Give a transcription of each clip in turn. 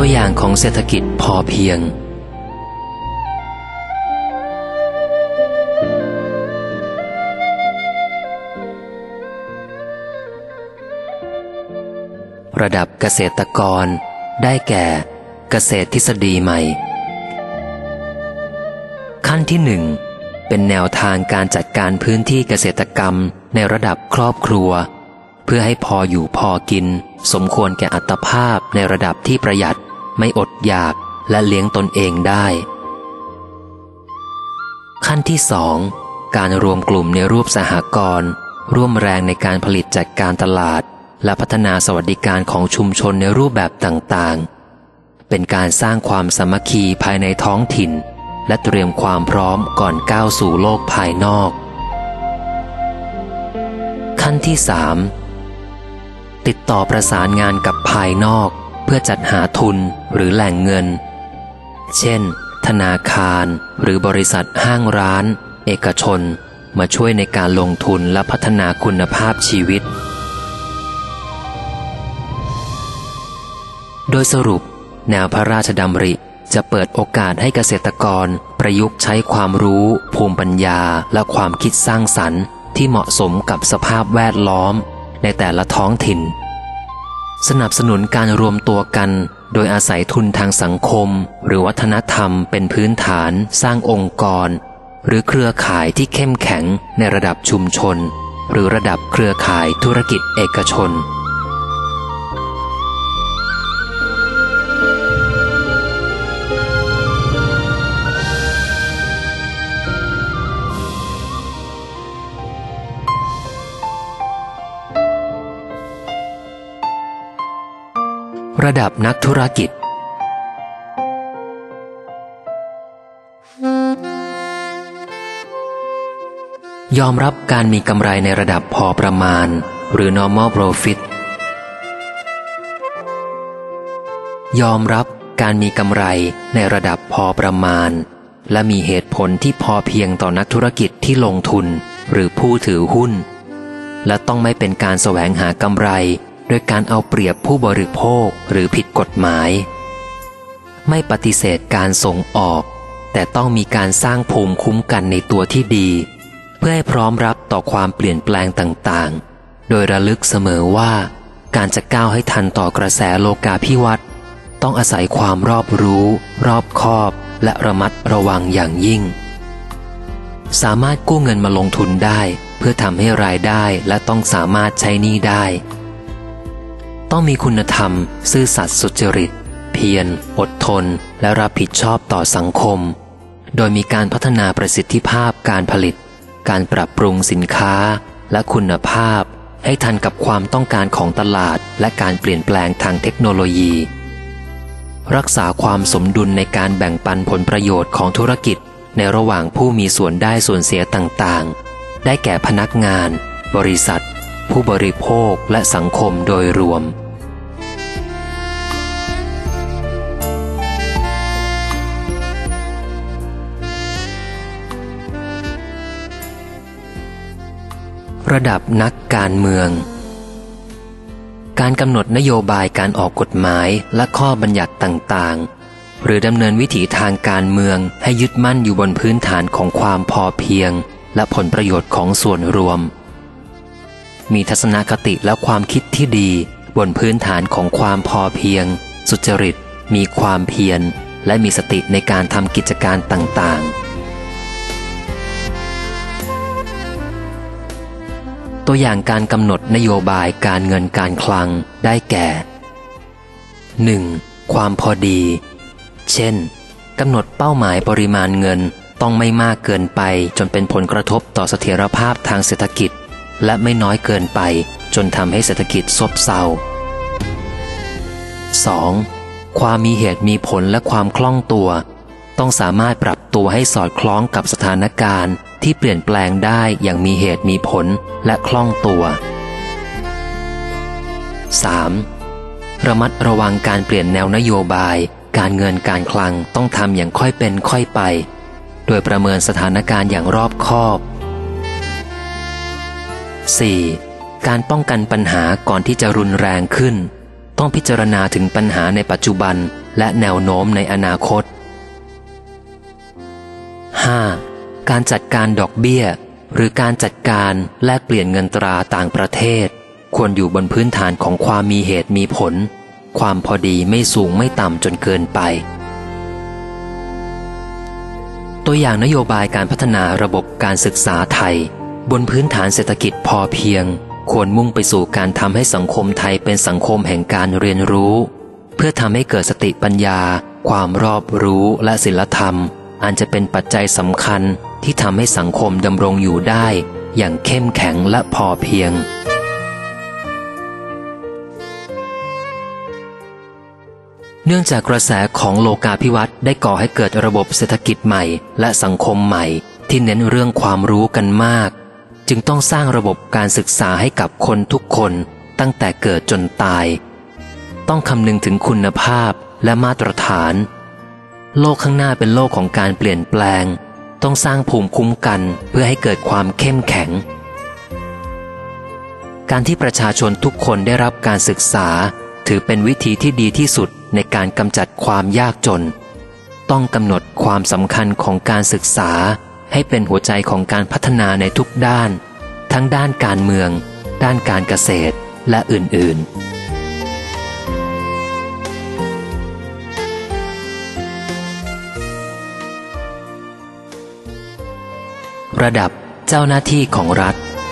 ตัวอย่างของเศรษฐกิจพอเพียงระดับเกษตรกรได้แก่เกษตรทฤษฎีใหม่ขั้นที่หนึ่งเป็นแนวทางการจัดการพื้นที่เกษตรกรรมในระดับครอบครัวเพื่อให้พออยู่พอกินสมควรแก่อัตภาพในระดับที่ประหยัดไม่อดอยากและเลี้ยงตนเองได้ขั้นที่สองการรวมกลุ่มในรูปสหกรณ์ร่วมแรงในการผลิตจัดการตลาดและพัฒนาสวัสดิการของชุมชนในรูปแบบต่างๆเป็นการสร้างความสามัคคีภายในท้องถิ่นและเตรียมความพร้อมก่อนก้าวสู่โลกภายนอกขั้นที่สามติดต่อประสานงานกับภายนอกเพื่อจัดหาทุนหรือแหล่งเงินเช่นธนาคารหรือบริษัทห้างร้านเอกชนมาช่วยในการลงทุนและพัฒนาคุณภาพชีวิตโดยสรุปแนวพระราชดำริจะเปิดโอกาสให้เกษตรกรประยุกต์ใช้ความรู้ภูมิปัญญาและความคิดสร้างสรรค์ที่เหมาะสมกับสภาพแวดล้อมในแต่ละท้องถิ่นสนับสนุนการรวมตัวกันโดยอาศัยทุนทางสังคมหรือวัฒนธรรมเป็นพื้นฐานสร้างองค์กรหรือเครือข่ายที่เข้มแข็งในระดับชุมชนหรือระดับเครือข่ายธุรกิจเอกชนระดับนักธุรกิจยอมรับการมีกำไรในระดับพอประมาณหรือ normal profit ยอมรับการมีกำไรในระดับพอประมาณและมีเหตุผลที่พอเพียงต่อนักธุรกิจที่ลงทุนหรือผู้ถือหุ้นและต้องไม่เป็นการแสวงหากำไรโดยการเอาเปรียบผู้บริโภคหรือผิดกฎหมายไม่ปฏิเสธการส่งออกแต่ต้องมีการสร้างภูมิคุ้มกันในตัวที่ดีเพื่อให้พร้อมรับต่อความเปลี่ยนแปลงต่างๆโดยระลึกเสมอว่าการจะก้าวให้ทันต่อกระแสโลกาภิวัตน์ต้องอาศัยความรอบรู้รอบคอบและระมัดระวังอย่างยิ่งสามารถกู้เงินมาลงทุนได้เพื่อทำให้รายได้และต้องสามารถใช้หนี้ได้ต้องมีคุณธรรมซื่อสัตย์สุจริตเพียรอดทนและรับผิดชอบต่อสังคมโดยมีการพัฒนาประสิทธิภาพการผลิตการปรับปรุงสินค้าและคุณภาพให้ทันกับความต้องการของตลาดและการเปลี่ยนแปลงทางเทคโนโลยีรักษาความสมดุลในการแบ่งปันผลประโยชน์ของธุรกิจในระหว่างผู้มีส่วนได้ส่วนเสียต่างๆได้แก่พนักงานบริษัทผู้บริโภคและสังคมโดยรวมระดับนักการเมืองการกำหนดนโยบายการออกกฎหมายและข้อบัญญัติต่างๆหรือดำเนินวิถีทางการเมืองให้ยึดมั่นอยู่บนพื้นฐานของความพอเพียงและผลประโยชน์ของส่วนรวมมีทัศนคติและความคิดที่ดีบนพื้นฐานของความพอเพียงสุจริตมีความเพียรและมีสติในการทำกิจการต่างๆตัวอย่างการกำหนดนโยบายการเงินการคลังได้แก่ 1. ความพอดีเช่นกำหนดเป้าหมายปริมาณเงินต้องไม่มากเกินไปจนเป็นผลกระทบต่อเสถียรภาพทางเศรษฐกิจและไม่น้อยเกินไปจนทำให้เศรษฐกิจซบเซา 2. ความมีเหตุมีผลและความคล่องตัวต้องสามารถปรับตัวให้สอดคล้องกับสถานการณ์ที่เปลี่ยนแปลงได้อย่างมีเหตุมีผลและคล่องตัว 3. ระมัดระวังการเปลี่ยนแนวนโยบายการเงินการคลังต้องทำอย่างค่อยเป็นค่อยไปโดยประเมินสถานการณ์อย่างรอบคอบ 4. การป้องกันปัญหาก่อนที่จะรุนแรงขึ้นต้องพิจารณาถึงปัญหาในปัจจุบันและแนวโน้มในอนาคต 5. การจัดการดอกเบี้ยหรือการจัดการแลกเปลี่ยนเงินตราต่างประเทศควรอยู่บนพื้นฐานของความมีเหตุมีผลความพอดีไม่สูงไม่ต่ำจนเกินไปตัวอย่างนโยบายการพัฒนาระบบการศึกษาไทยบนพื้นฐานเศรษฐกิจพอเพียงควรมุ่งไปสู่การทำให้สังคมไทยเป็นสังคมแห่งการเรียนรู้เพื่อทำให้เกิดสติปัญญาความรอบรู้และศีลธรรมอันจะเป็นปัจจัยสำคัญที่ทำให้สังคมดำรงอยู่ได้อย่างเข้มแข็งและพอเพียงเนื่องจากกระแสของโลกาภิวัตน์ได้ก่อให้เกิดระบบเศรษฐกิจใหม่และสังคมใหม่ที่เน้นเรื่องความรู้กันมากจึงต้องสร้างระบบการศึกษาให้กับคนทุกคนตั้งแต่เกิดจนตายต้องคำนึงถึงคุณภาพและมาตรฐานโลกข้างหน้าเป็นโลกของการเปลี่ยนแปลงต้องสร้างภูมิคุ้มกันเพื่อให้เกิดความเข้มแข็งการที่ประชาชนทุกคนได้รับการศึกษาถือเป็นวิธีที่ดีที่สุดในการกำจัดความยากจนต้องกำหนดความสำคัญของการศึกษาให้เป็นหัวใจของการพัฒนาในทุกด้านทั้งด้านการเมืองด้านการเกษตรและอื่นๆระดับเจ้าหน้าที่ของรัฐ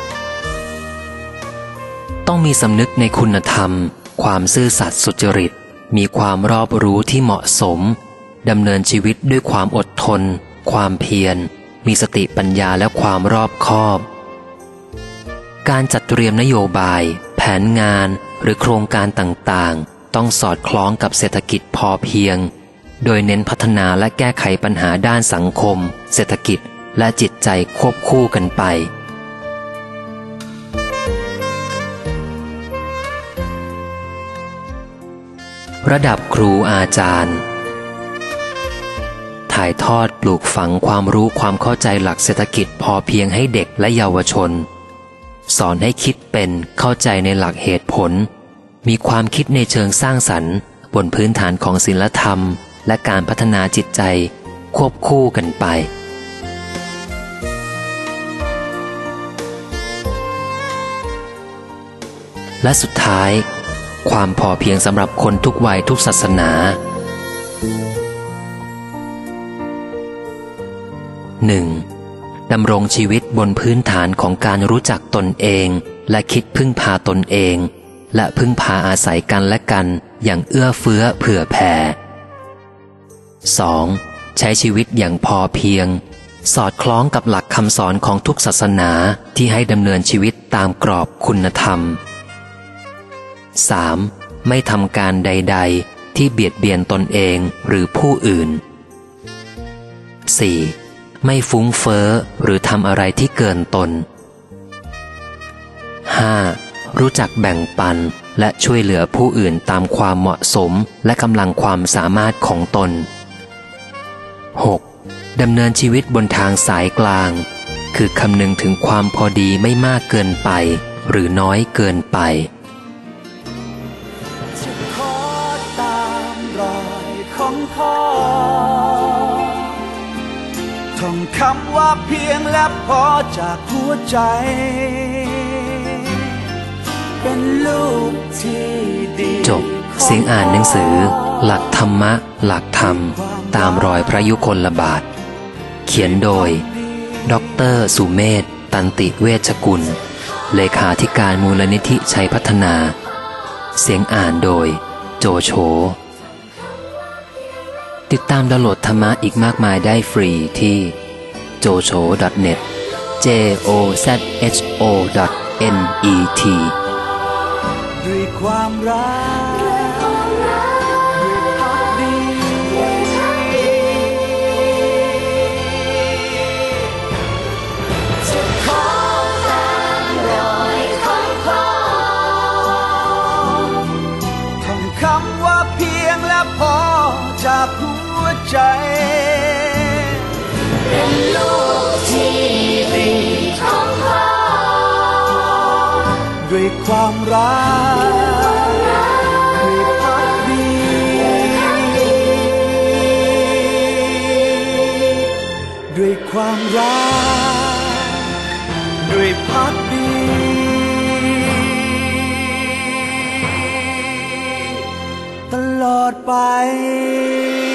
ต้องมีสำนึกในคุณธรรมความซื่อสัตย์สุจริตมีความรอบรู้ที่เหมาะสมดำเนินชีวิตด้วยความอดทนความเพียรมีสติปัญญาและความรอบคอบการจัดเตรียมนโยบายแผนงานหรือโครงการต่างๆต้องสอดคล้องกับเศรษฐกิจพอเพียงโดยเน้นพัฒนาและแก้ไขปัญหาด้านสังคมเศรษฐกิจและจิตใจควบคู่กันไประดับครูอาจารย์ถ่ายทอดปลูกฝังความรู้ความเข้าใจหลักเศรษฐกิจพอเพียงให้เด็กและเยาวชนสอนให้คิดเป็นเข้าใจในหลักเหตุผลมีความคิดในเชิงสร้างสรรค์บนพื้นฐานของศีลธรรมและการพัฒนาจิตใจควบคู่กันไปและสุดท้ายความพอเพียงสำหรับคนทุกวัยทุกศาสนา 1. ดำรงชีวิตบนพื้นฐานของการรู้จักตนเองและคิดพึ่งพาตนเองและพึ่งพาอาศัยกันและกันอย่างเอื้อเฟื้อเผื่อแผ่ 2. ใช้ชีวิตอย่างพอเพียงสอดคล้องกับหลักคำสอนของทุกศาสนาที่ให้ดำเนินชีวิตตามกรอบคุณธรรม 3. ไม่ทำการใดๆที่เบียดเบียนตนเองหรือผู้อื่น 4. ไม่ฟุ้งเฟ้อหรือทำอะไรที่เกินตน 5. รู้จักแบ่งปันและช่วยเหลือผู้อื่นตามความเหมาะสมและกำลังความสามารถของตน 6. ดำเนินชีวิตบนทางสายกลางคือคำนึงถึงความพอดีไม่มากเกินไปหรือน้อยเกินไปท่องคำว่าเพียงและพอจากหัวใจเป็นลูกที่ดีจบเสียงอ่านหนังสือหลักธรรมะหลักธรรมตามรอยพระยุคลบาทเขียนโดยดร.สุเมธ ตันติเวชกุลเลขาธิการมูลนิธิชัยพัฒนาเสียงอ่านโดยโจโฉติดตามดาวน์โหลดธรรมะอีกมากมายได้ฟรีที่ jocho.net jozho.net ด้วยความรักด้วยภักดีจะขอตามรอยของพ่อท่องคำว่าเพียงและพอจากหัวใจเป็นลูกที่ดีของพ่อด้วยความรักด้วยภักดีด้วยความรักด้วยภักดีตลอดไป